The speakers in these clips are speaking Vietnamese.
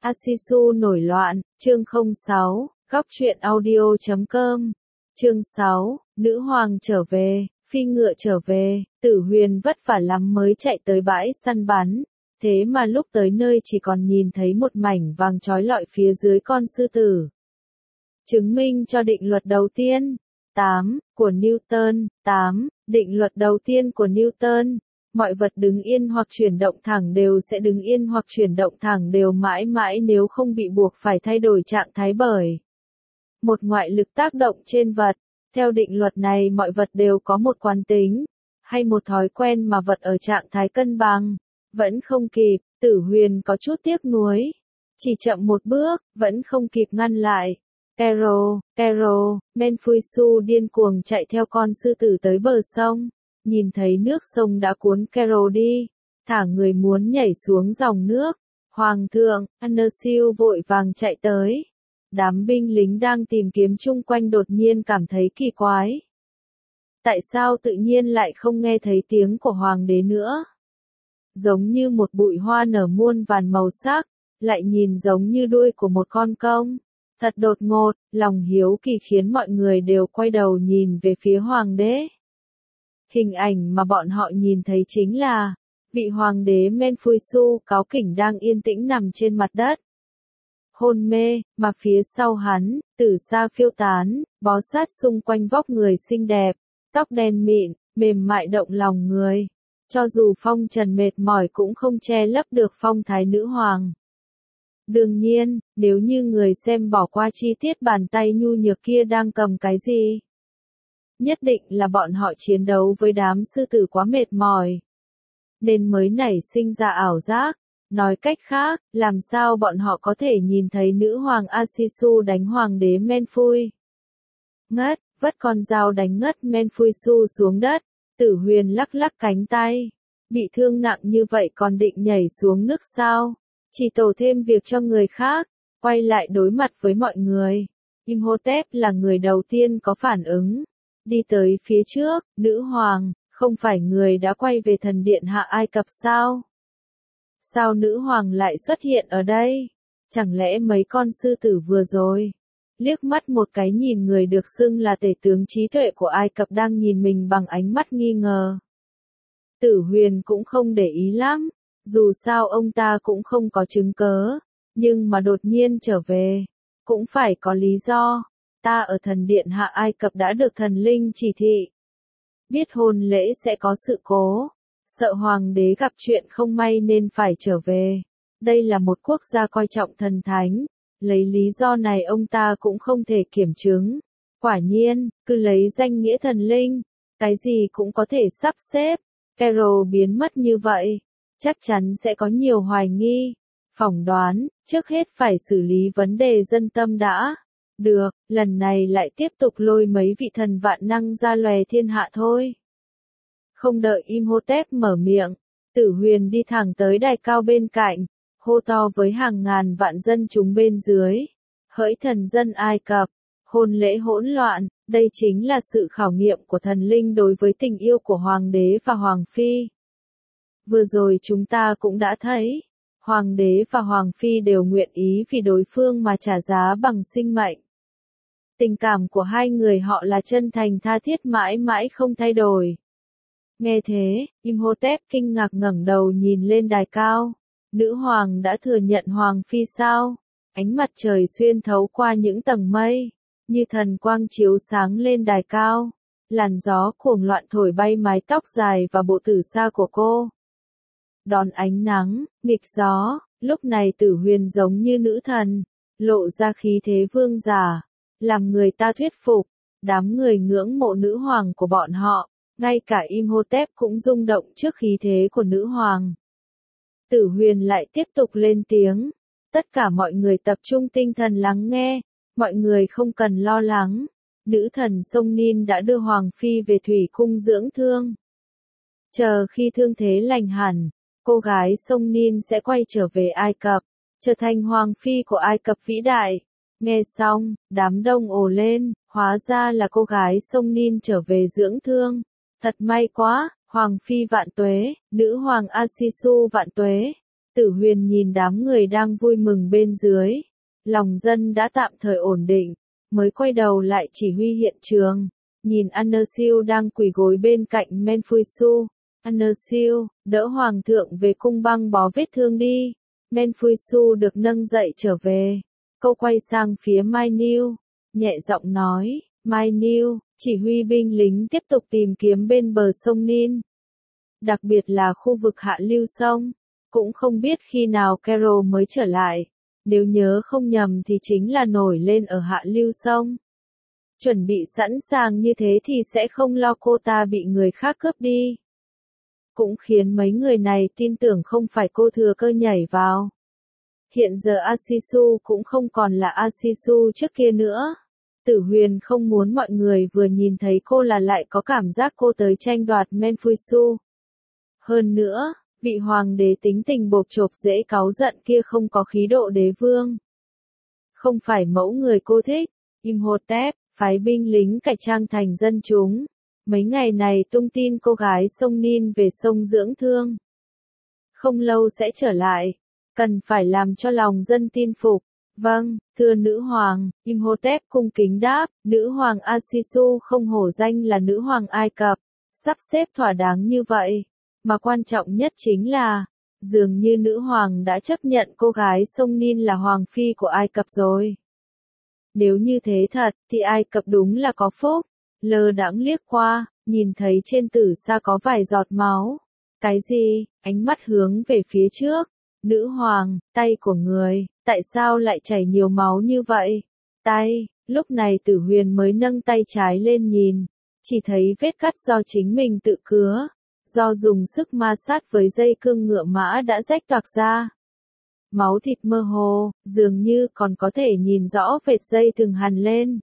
Asisu nổi loạn, chương 06, góc truyện audio.com. Chương 6, nữ hoàng trở về, phi ngựa trở về, Tử Huyền vất vả lắm mới chạy tới bãi săn bắn, thế mà lúc tới nơi chỉ còn nhìn thấy một mảnh vàng trói lọi phía dưới con sư tử. Chứng minh cho định luật đầu tiên, 8, của Newton, 8, định luật đầu tiên của Newton. Mọi vật đứng yên hoặc chuyển động thẳng đều sẽ đứng yên hoặc chuyển động thẳng đều mãi mãi nếu không bị buộc phải thay đổi trạng thái bởi một ngoại lực tác động trên vật. Theo định luật này mọi vật đều có một quán tính, hay một thói quen mà vật ở trạng thái cân bằng. Vẫn không kịp, Tử Huyền có chút tiếc nuối. Chỉ chậm một bước, vẫn không kịp ngăn lại. Carol, Menfuisu điên cuồng chạy theo con sư tử tới bờ sông. Nhìn thấy nước sông đã cuốn Carol đi, thả người muốn nhảy xuống dòng nước. Hoàng thượng, Annersill vội vàng chạy tới. Đám binh lính đang tìm kiếm chung quanh đột nhiên cảm thấy kỳ quái. Tại sao tự nhiên lại không nghe thấy tiếng của hoàng đế nữa? Giống như một bụi hoa nở muôn vàn màu sắc, lại nhìn giống như đuôi của một con công. Thật đột ngột, lòng hiếu kỳ khiến mọi người đều quay đầu nhìn về phía hoàng đế. Hình ảnh mà bọn họ nhìn thấy chính là vị hoàng đế Menfuisu cáu kỉnh đang yên tĩnh nằm trên mặt đất. Hôn mê, mà phía sau hắn, từ xa phiêu tán, bó sát xung quanh vóc người xinh đẹp, tóc đen mịn, mềm mại động lòng người. Cho dù phong trần mệt mỏi cũng không che lấp được phong thái nữ hoàng. Đương nhiên, nếu như người xem bỏ qua chi tiết bàn tay nhu nhược kia đang cầm cái gì, nhất định là bọn họ chiến đấu với đám sư tử quá mệt mỏi, nên mới nảy sinh ra ảo giác. Nói cách khác, làm sao bọn họ có thể nhìn thấy nữ hoàng Asisu đánh hoàng đế Menfui? Ngất, vất con dao đánh ngất Menfuisu xuống đất. Tử Huyền lắc lắc cánh tay. Bị thương nặng như vậy còn định nhảy xuống nước sao? Chỉ tổ thêm việc cho người khác. Quay lại đối mặt với mọi người. Imhotep là người đầu tiên có phản ứng. Đi tới phía trước, nữ hoàng, không phải người đã quay về thần điện Hạ Ai Cập sao? Sao nữ hoàng lại xuất hiện ở đây? Chẳng lẽ mấy con sư tử vừa rồi? Liếc mắt một cái nhìn người được xưng là tể tướng trí tuệ của Ai Cập đang nhìn mình bằng ánh mắt nghi ngờ. Tử Huyền cũng không để ý lắm, dù sao ông ta cũng không có chứng cớ, nhưng mà đột nhiên trở về, cũng phải có lý do. Ta ở thần điện Hạ Ai Cập đã được thần linh chỉ thị. Biết hôn lễ sẽ có sự cố. Sợ hoàng đế gặp chuyện không may nên phải trở về. Đây là một quốc gia coi trọng thần thánh. Lấy lý do này ông ta cũng không thể kiểm chứng. Quả nhiên, cứ lấy danh nghĩa thần linh, cái gì cũng có thể sắp xếp. Carol biến mất như vậy, chắc chắn sẽ có nhiều hoài nghi. Phỏng đoán, trước hết phải xử lý vấn đề dân tâm đã. Được, lần này lại tiếp tục lôi mấy vị thần vạn năng ra lòe thiên hạ thôi. Không đợi Imhotep mở miệng, Tử Huyền đi thẳng tới đài cao bên cạnh, hô to với hàng ngàn vạn dân chúng bên dưới. Hỡi thần dân Ai Cập, hôn lễ hỗn loạn, đây chính là sự khảo nghiệm của thần linh đối với tình yêu của hoàng đế và hoàng phi. Vừa rồi chúng ta cũng đã thấy, hoàng đế và hoàng phi đều nguyện ý vì đối phương mà trả giá bằng sinh mệnh. Tình cảm của hai người họ là chân thành tha thiết mãi mãi không thay đổi. Nghe thế, Imhotep kinh ngạc ngẩng đầu nhìn lên đài cao. Nữ hoàng đã thừa nhận hoàng phi sao? Ánh mặt trời xuyên thấu qua những tầng mây, như thần quang chiếu sáng lên đài cao. Làn gió cuồng loạn thổi bay mái tóc dài và bộ tử sa của cô. Đón ánh nắng, nghịch gió, lúc này Tử Huyền giống như nữ thần, lộ ra khí thế vương giả, làm người ta thuyết phục. Đám người ngưỡng mộ nữ hoàng của bọn họ. Ngay cả Imhotep cũng rung động trước khí thế của nữ hoàng. Tử Huyền lại tiếp tục lên tiếng. Tất cả mọi người tập trung tinh thần lắng nghe. Mọi người không cần lo lắng. Nữ thần sông Nin đã đưa Hoàng Phi về thủy cung dưỡng thương. Chờ khi thương thế lành hẳn, cô gái sông Nin sẽ quay trở về Ai Cập, trở thành Hoàng Phi của Ai Cập vĩ đại. Nghe xong, đám đông ồ lên, hóa ra là cô gái sông Nin trở về dưỡng thương. Thật may quá, Hoàng Phi vạn tuế, nữ hoàng Asisu vạn tuế. Tử Huyền nhìn đám người đang vui mừng bên dưới, lòng dân đã tạm thời ổn định, mới quay đầu lại chỉ huy hiện trường, nhìn Anersiu đang quỳ gối bên cạnh Menfuisu. Anersiu, đỡ hoàng thượng về cung băng bó vết thương đi. Menfuisu được nâng dậy trở về. Cô quay sang phía Mai Niu, nhẹ giọng nói, Mai Niu, chỉ huy binh lính tiếp tục tìm kiếm bên bờ sông Nin. Đặc biệt là khu vực hạ lưu sông. Cũng không biết khi nào Carol mới trở lại. Nếu nhớ không nhầm thì chính là nổi lên ở hạ lưu sông. Chuẩn bị sẵn sàng như thế thì sẽ không lo cô ta bị người khác cướp đi. Cũng khiến mấy người này tin tưởng không phải cô thừa cơ nhảy vào. Hiện giờ Asisu cũng không còn là Asisu trước kia nữa. Tử Huyền không muốn mọi người vừa nhìn thấy cô là lại có cảm giác cô tới tranh đoạt Menfuisu. Hơn nữa, vị hoàng đế tính tình bộp chộp dễ cáu giận kia không có khí độ đế vương. Không phải mẫu người cô thích. Imhotep, phái binh lính cải trang thành dân chúng. Mấy ngày này tung tin cô gái sông Nin về sông dưỡng thương. Không lâu sẽ trở lại. Cần phải làm cho lòng dân tin phục. Vâng, thưa nữ hoàng, Imhotep cung kính đáp, nữ hoàng Asisu không hổ danh là nữ hoàng Ai Cập. Sắp xếp thỏa đáng như vậy. Mà quan trọng nhất chính là, dường như nữ hoàng đã chấp nhận cô gái sông Nin là hoàng phi của Ai Cập rồi. Nếu như thế thật, thì Ai Cập đúng là có phúc. Lơ đãng liếc qua, nhìn thấy trên tử sa có vài giọt máu. Cái gì? Ánh mắt hướng về phía trước. Nữ hoàng, tay của người, tại sao lại chảy nhiều máu như vậy? Tay, lúc này Tử Huyền mới nâng tay trái lên nhìn. Chỉ thấy vết cắt do chính mình tự cứa. Do dùng sức ma sát với dây cương ngựa mã đã rách toạc ra. Máu thịt mơ hồ, dường như còn có thể nhìn rõ vệt dây từng hằn lên.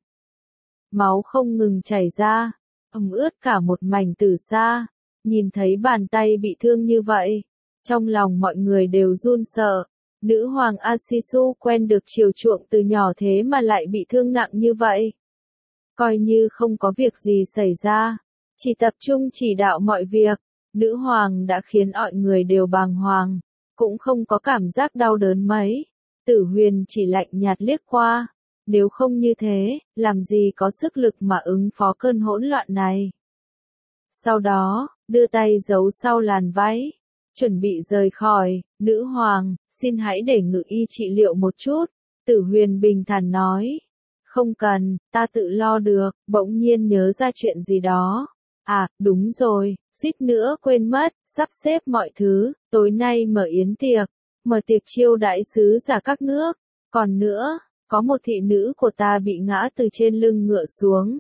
Máu không ngừng chảy ra, ướt cả một mảnh tử sa. Nhìn thấy bàn tay bị thương như vậy, trong lòng mọi người đều run sợ. Nữ hoàng Asisu quen được chiều chuộng từ nhỏ thế mà lại bị thương nặng như vậy. Coi như không có việc gì xảy ra, chỉ tập trung chỉ đạo mọi việc. Nữ hoàng đã khiến mọi người đều bàng hoàng, cũng không có cảm giác đau đớn mấy. Tử Huyền chỉ lạnh nhạt liếc qua, nếu không như thế, làm gì có sức lực mà ứng phó cơn hỗn loạn này. Sau đó, đưa tay giấu sau làn váy, chuẩn bị rời khỏi. Nữ hoàng, xin hãy để ngự y trị liệu một chút. Tử Huyền bình thản nói, không cần, ta tự lo được. Bỗng nhiên nhớ ra chuyện gì đó. À, đúng rồi, suýt nữa quên mất, sắp xếp mọi thứ, tối nay mở yến tiệc, mở tiệc chiêu đãi sứ giả các nước. Còn nữa, có một thị nữ của ta bị ngã từ trên lưng ngựa xuống.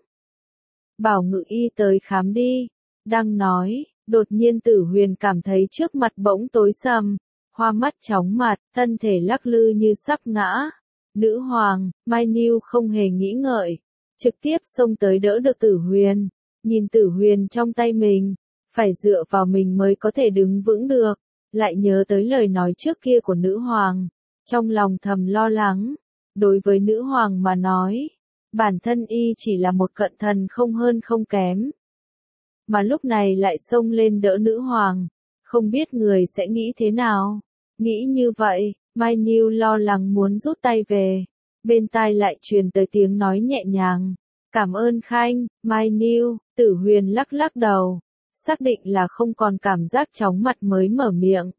Bảo ngự y tới khám đi. Đang nói, đột nhiên Tử Huyền cảm thấy trước mặt bỗng tối sầm, hoa mắt chóng mặt, thân thể lắc lư như sắp ngã. Nữ hoàng, Mai Niu không hề nghĩ ngợi, trực tiếp xông tới đỡ được Tử Huyền. Nhìn Tử Huyền trong tay mình, phải dựa vào mình mới có thể đứng vững được, lại nhớ tới lời nói trước kia của nữ hoàng, trong lòng thầm lo lắng. Đối với nữ hoàng mà nói, bản thân y chỉ là một cận thần không hơn không kém. Mà lúc này lại xông lên đỡ nữ hoàng, không biết người sẽ nghĩ thế nào. Nghĩ như vậy, Mai Niu lo lắng muốn rút tay về, bên tai lại truyền tới tiếng nói nhẹ nhàng. Cảm ơn Khanh, Mai Niu. Tử Huyền lắc lắc đầu, xác định là không còn cảm giác chóng mặt mới mở miệng.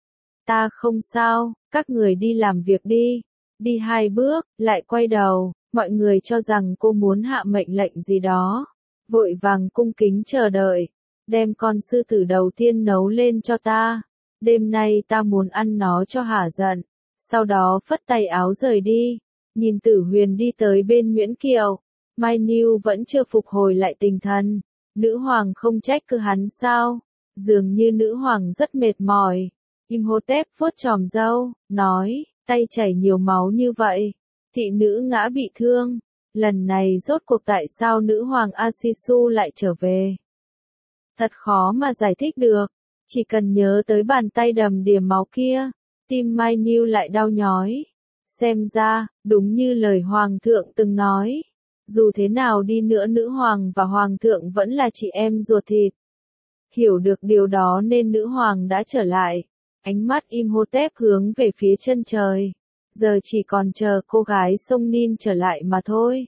Ta không sao, các người đi làm việc đi. Đi 2 bước, lại quay đầu, mọi người cho rằng cô muốn hạ mệnh lệnh gì đó. Vội vàng cung kính chờ đợi, đem con sư tử đầu tiên nấu lên cho ta. Đêm nay ta muốn ăn nó cho hả giận. Sau đó phất tay áo rời đi, nhìn Tử Huyền đi tới bên Nguyễn Kiều. Mai Niu vẫn chưa phục hồi lại tinh thần. Nữ hoàng không trách cứ hắn sao? Dường như nữ hoàng rất mệt mỏi. Imhotep vuốt chòm râu, nói, tay chảy nhiều máu như vậy. Thị nữ ngã bị thương. Lần này rốt cuộc tại sao nữ hoàng Asisu lại trở về? Thật khó mà giải thích được. Chỉ cần nhớ tới bàn tay đầm đìa máu kia, tim Mai Niu lại đau nhói. Xem ra, đúng như lời hoàng thượng từng nói. Dù thế nào đi nữa nữ hoàng và hoàng thượng vẫn là chị em ruột thịt. Hiểu được điều đó nên nữ hoàng đã trở lại. Ánh mắt Imhotep hướng về phía chân trời. Giờ chỉ còn chờ cô gái sông Nin trở lại mà thôi.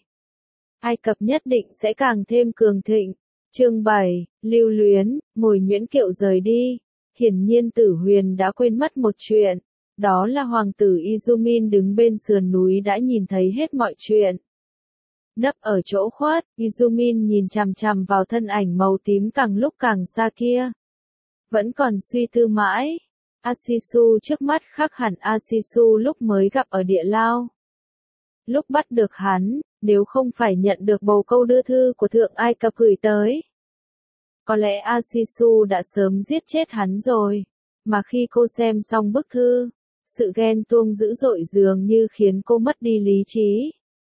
Ai Cập nhất định sẽ càng thêm cường thịnh. Chương 7, lưu luyến, ngồi nhuyễn kiệu rời đi. Hiển nhiên Tử Huyền đã quên mất một chuyện. Đó là hoàng tử Izumin đứng bên sườn núi đã nhìn thấy hết mọi chuyện. Nấp ở chỗ khuất, Izumin nhìn chằm chằm vào thân ảnh màu tím càng lúc càng xa kia. Vẫn còn suy tư mãi. Asisu trước mắt khác hẳn Asisu lúc mới gặp ở địa lao. Lúc bắt được hắn, nếu không phải nhận được bồ câu đưa thư của Thượng Ai Cập gửi tới, có lẽ Asisu đã sớm giết chết hắn rồi. Mà khi cô xem xong bức thư, sự ghen tuông dữ dội dường như khiến cô mất đi lý trí.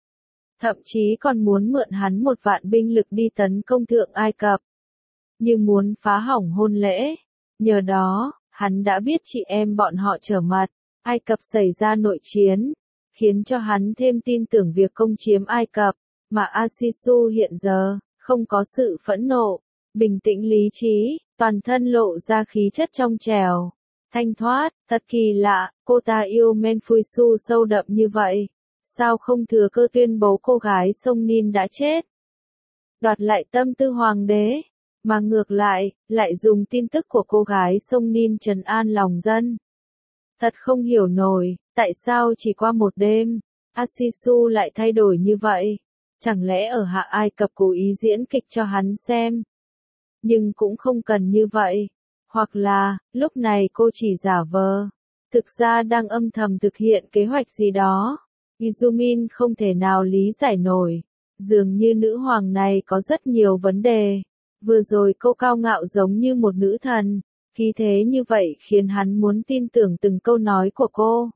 Thậm chí còn muốn mượn hắn 1.000 binh lực đi tấn công Thượng Ai Cập. Như muốn phá hỏng hôn lễ. Nhờ đó, hắn đã biết chị em bọn họ trở mặt. Ai Cập xảy ra nội chiến, khiến cho hắn thêm tin tưởng việc công chiếm Ai Cập. Mà Asisu hiện giờ, không có sự phẫn nộ, bình tĩnh lý trí, toàn thân lộ ra khí chất trong trẻo, thanh thoát, thật kỳ lạ, cô ta yêu Menfuisu sâu đậm như vậy. Sao không thừa cơ tuyên bố cô gái sông Nin đã chết? Đoạt lại tâm tư hoàng đế, mà ngược lại dùng tin tức của cô gái sông Nin trấn an lòng dân. Thật không hiểu nổi, tại sao chỉ qua một đêm, Asisu lại thay đổi như vậy? Chẳng lẽ ở Hạ Ai Cập cố ý diễn kịch cho hắn xem? Nhưng cũng không cần như vậy. Hoặc là, lúc này cô chỉ giả vờ. Thực ra đang âm thầm thực hiện kế hoạch gì đó. Izumin không thể nào lý giải nổi. Dường như nữ hoàng này có rất nhiều vấn đề. Vừa rồi cô cao ngạo giống như một nữ thần. Khí thế như vậy khiến hắn muốn tin tưởng từng câu nói của cô.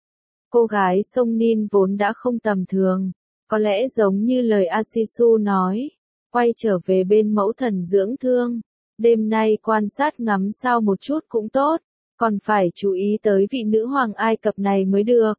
Cô gái sông Nin vốn đã không tầm thường. Có lẽ giống như lời Asisu nói. Quay trở về bên mẫu thần dưỡng thương. Đêm nay quan sát ngắm sao một chút cũng tốt. Còn phải chú ý tới vị nữ hoàng Ai Cập này mới được.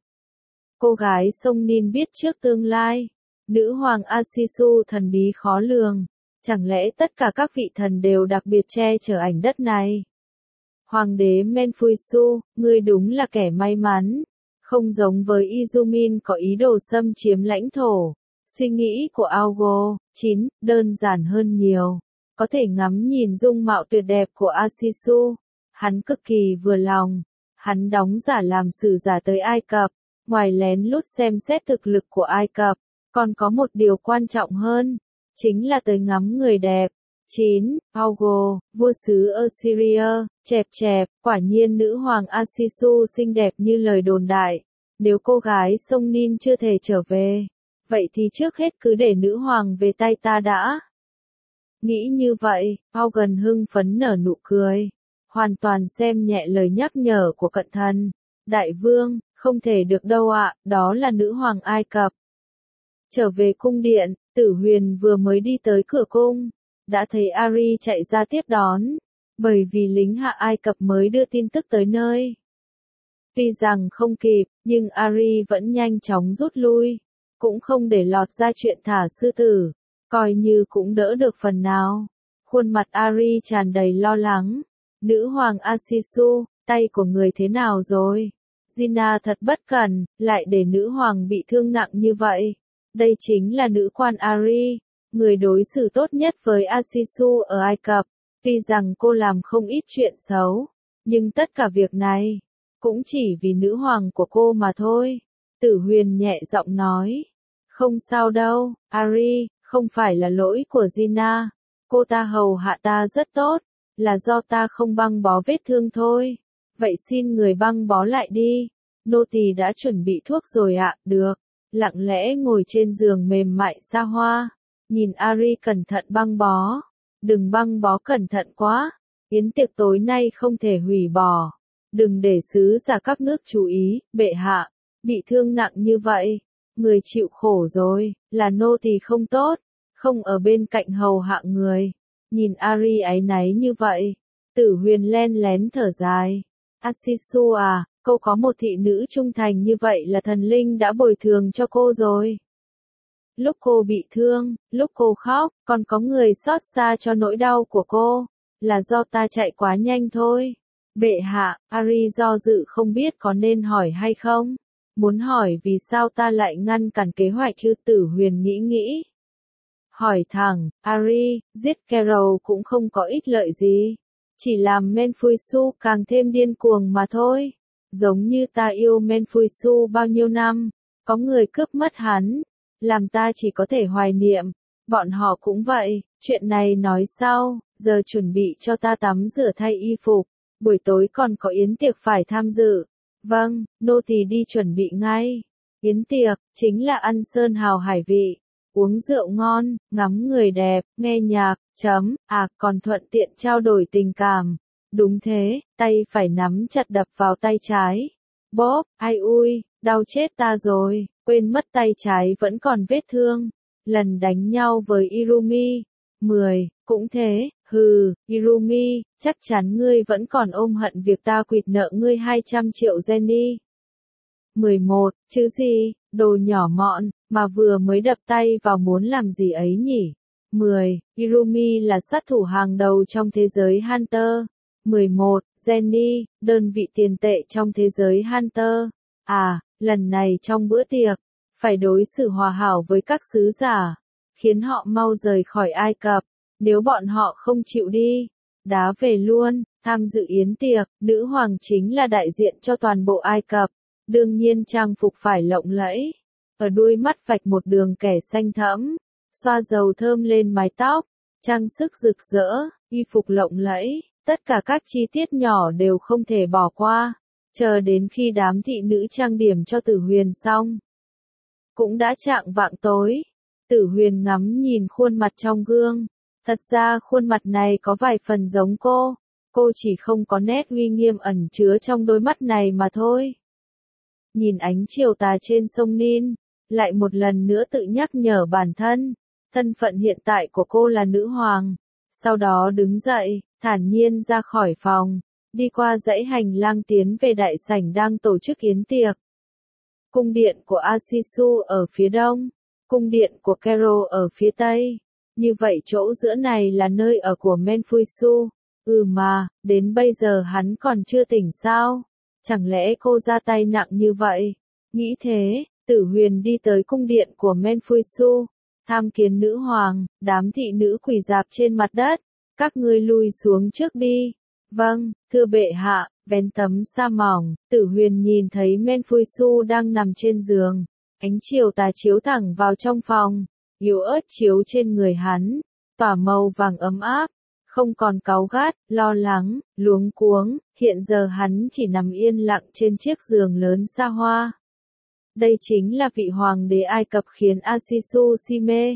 Cô gái sông Nin biết trước tương lai. Nữ hoàng Asisu thần bí khó lường. Chẳng lẽ tất cả các vị thần đều đặc biệt che chở ảnh đất này? Hoàng đế Menfuisu, ngươi đúng là kẻ may mắn. Không giống với Izumin có ý đồ xâm chiếm lãnh thổ. Suy nghĩ của Augo, 9, đơn giản hơn nhiều. Có thể ngắm nhìn dung mạo tuyệt đẹp của Asisu. Hắn cực kỳ vừa lòng. Hắn đóng giả làm sử giả tới Ai Cập. Ngoài lén lút xem xét thực lực của Ai Cập, còn có một điều quan trọng hơn, chính là tới ngắm người đẹp. 9. Augo, vua xứ Assyria, chẹp, quả nhiên nữ hoàng Asisu xinh đẹp như lời đồn đại. Nếu cô gái sông Nin chưa thể trở về, vậy thì trước hết cứ để nữ hoàng về tay ta đã. Nghĩ như vậy, Augen hưng phấn nở nụ cười, hoàn toàn xem nhẹ lời nhắc nhở của cận thần. Đại vương, không thể được đâu ạ, đó là nữ hoàng Ai Cập. Trở về cung điện, Tử Huyền vừa mới đi tới cửa cung, đã thấy Ari chạy ra tiếp đón, bởi vì lính Hạ Ai Cập mới đưa tin tức tới nơi. Tuy rằng không kịp, nhưng Ari vẫn nhanh chóng rút lui, cũng không để lọt ra chuyện thả sư tử, coi như cũng đỡ được phần nào. Khuôn mặt Ari tràn đầy lo lắng. Nữ hoàng Asisu, tay của người thế nào rồi? Gina thật bất cẩn, lại để nữ hoàng bị thương nặng như vậy. Đây chính là nữ quan Ari, người đối xử tốt nhất với Asisu ở Ai Cập. Tuy rằng cô làm không ít chuyện xấu, nhưng tất cả việc này cũng chỉ vì nữ hoàng của cô mà thôi. Tử Huyền nhẹ giọng nói. Không sao đâu, Ari, không phải là lỗi của Gina. Cô ta hầu hạ ta rất tốt, là do ta không băng bó vết thương thôi. Vậy xin người băng bó lại đi. Nô tỳ đã chuẩn bị thuốc rồi ạ, được. Lặng lẽ ngồi trên giường mềm mại xa hoa. Nhìn Ari cẩn thận băng bó. Đừng băng bó cẩn thận quá. Yến tiệc tối nay không thể hủy bỏ. Đừng để sứ giả các nước chú ý, bệ hạ. Bị thương nặng như vậy. Người chịu khổ rồi, là nô tỳ không tốt. Không ở bên cạnh hầu hạ người. Nhìn Ari áy náy như vậy. Tử Huyền len lén thở dài. Asisu à, cô có một thị nữ trung thành như vậy là thần linh đã bồi thường cho cô rồi. Lúc cô bị thương, lúc cô khóc, còn có người xót xa cho nỗi đau của cô. Là do ta chạy quá nhanh thôi. Bệ hạ, Ari do dự không biết có nên hỏi hay không. Muốn hỏi vì sao ta lại ngăn cản kế hoạch chứ. Tử Huyền nghĩ. Hỏi thẳng, Ari, giết Carol cũng không có ích lợi gì. Chỉ làm Menfuisu càng thêm điên cuồng mà thôi. Giống như ta yêu Menfuisu bao nhiêu năm, có người cướp mất hắn, làm ta chỉ có thể hoài niệm. Bọn họ cũng vậy, chuyện này nói sau, giờ chuẩn bị cho ta tắm rửa thay y phục, buổi tối còn có yến tiệc phải tham dự. Vâng, nô tỳ đi chuẩn bị ngay. Yến tiệc, chính là ăn sơn hào hải vị, uống rượu ngon, ngắm người đẹp, nghe nhạc, còn thuận tiện trao đổi tình cảm. Đúng thế, tay phải nắm chặt đập vào tay trái. Bóp, ai ui, đau chết ta rồi, quên mất tay trái vẫn còn vết thương. Lần đánh nhau với Irumi. 10, cũng thế, Irumi, chắc chắn ngươi vẫn còn ôm hận việc ta quỵt nợ ngươi 200 triệu Jenny. 11, chứ gì, đồ nhỏ mọn, mà vừa mới đập tay vào muốn làm gì ấy nhỉ? 10, Irumi là sát thủ hàng đầu trong thế giới Hunter. 11, Jenny, đơn vị tiền tệ trong thế giới Hunter. Lần này trong bữa tiệc, phải đối xử hòa hảo với các sứ giả, khiến họ mau rời khỏi Ai Cập. Nếu bọn họ không chịu đi, đá về luôn. Tham dự yến tiệc, nữ hoàng chính là đại diện cho toàn bộ Ai Cập. Đương nhiên trang phục phải lộng lẫy. Ở đuôi mắt vạch một đường kẻ xanh thẫm, xoa dầu thơm lên mái tóc, trang sức rực rỡ, y phục lộng lẫy, tất cả các chi tiết nhỏ đều không thể bỏ qua. Chờ đến khi đám thị nữ trang điểm cho Tử Huyền xong, cũng đã chạng vạng tối. Tử Huyền ngắm nhìn khuôn mặt trong gương. Thật ra khuôn mặt này có vài phần giống cô chỉ không có nét uy nghiêm ẩn chứa trong đôi mắt này mà thôi. Nhìn ánh chiều tà trên sông Nin, lại một lần nữa tự nhắc nhở bản thân, thân phận hiện tại của cô là nữ hoàng. Sau đó đứng dậy, thản nhiên ra khỏi phòng, đi qua dãy hành lang tiến về đại sảnh đang tổ chức yến tiệc. Cung điện của Asisu ở phía đông, cung điện của Carol ở phía tây. Như vậy chỗ giữa này là nơi ở của Menfuisu. Mà, đến bây giờ hắn còn chưa tỉnh sao? Chẳng lẽ cô ra tay nặng như vậy? Nghĩ thế, Tử Huyền đi tới cung điện của Menfuisu, tham kiến nữ hoàng. Đám thị nữ quỳ rạp trên mặt đất. Các ngươi lùi xuống trước đi. Vâng, thưa bệ hạ. Vén tấm sa mỏng, Tử Huyền nhìn thấy Menfuisu đang nằm trên giường. Ánh chiều tà chiếu thẳng vào trong phòng, yếu ớt chiếu trên người hắn, tỏa màu vàng ấm áp, không còn cáu gắt, lo lắng, luống cuống. Hiện giờ hắn chỉ nằm yên lặng trên chiếc giường lớn xa hoa. Đây chính là vị hoàng đế Ai Cập khiến Asisu si mê,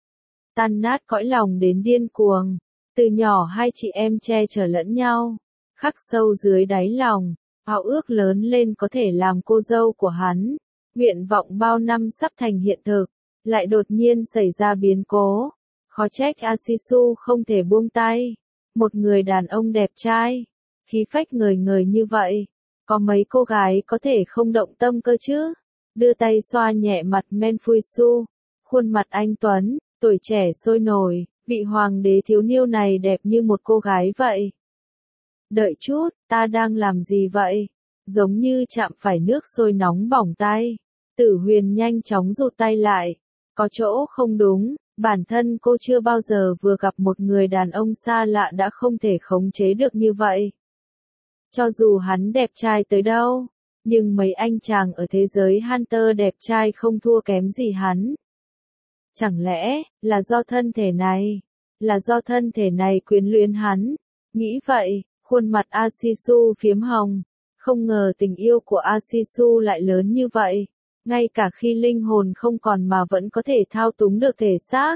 tan nát cõi lòng đến điên cuồng. Từ nhỏ hai chị em che chở lẫn nhau, khắc sâu dưới đáy lòng, ao ước lớn lên có thể làm cô dâu của hắn. Nguyện vọng bao năm sắp thành hiện thực, lại đột nhiên xảy ra biến cố. Khó trách Asisu không thể buông tay. Một người đàn ông đẹp trai, khí phách ngời ngời như vậy, có mấy cô gái có thể không động tâm cơ chứ? Đưa tay xoa nhẹ mặt Menfuisu, khuôn mặt anh tuấn, tuổi trẻ sôi nổi, vị hoàng đế thiếu niên này đẹp như một cô gái vậy. Đợi chút, ta đang làm gì vậy? Giống như chạm phải nước sôi nóng bỏng tay. Tử Huyền nhanh chóng rụt tay lại. Có chỗ không đúng, bản thân cô chưa bao giờ vừa gặp một người đàn ông xa lạ đã không thể khống chế được như vậy. Cho dù hắn đẹp trai tới đâu, nhưng mấy anh chàng ở thế giới Hunter đẹp trai không thua kém gì hắn. Chẳng lẽ, là do thân thể này? Là do thân thể này quyến luyến hắn? Nghĩ vậy, khuôn mặt Asisu phiếm hồng. Không ngờ tình yêu của Asisu lại lớn như vậy. Ngay cả khi linh hồn không còn mà vẫn có thể thao túng được thể xác.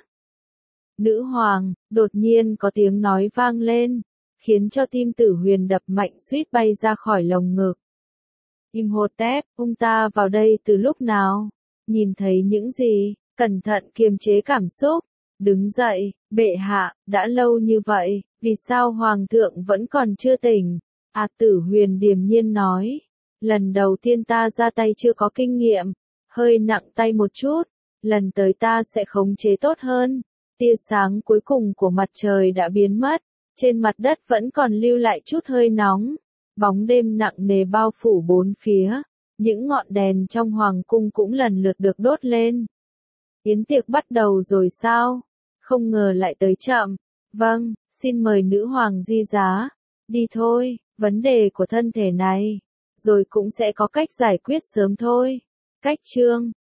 Nữ hoàng, đột nhiên có tiếng nói vang lên, khiến cho tim Tử Huyền đập mạnh suýt bay ra khỏi lồng ngực. Imhotep, ông ta vào đây từ lúc nào? Nhìn thấy những gì? Cẩn thận kiềm chế cảm xúc. Đứng dậy, bệ hạ, đã lâu như vậy, vì sao hoàng thượng vẫn còn chưa tỉnh? Tử Huyền điềm nhiên nói. Lần đầu tiên ta ra tay chưa có kinh nghiệm, hơi nặng tay một chút, lần tới ta sẽ khống chế tốt hơn. Tia sáng cuối cùng của mặt trời đã biến mất, trên mặt đất vẫn còn lưu lại chút hơi nóng. Bóng đêm nặng nề bao phủ bốn phía, những ngọn đèn trong hoàng cung cũng lần lượt được đốt lên. Yến tiệc bắt đầu rồi sao? Không ngờ lại tới chậm. Vâng, xin mời nữ hoàng di giá. Đi thôi, vấn đề của thân thể này, rồi cũng sẽ có cách giải quyết sớm thôi. Cách chương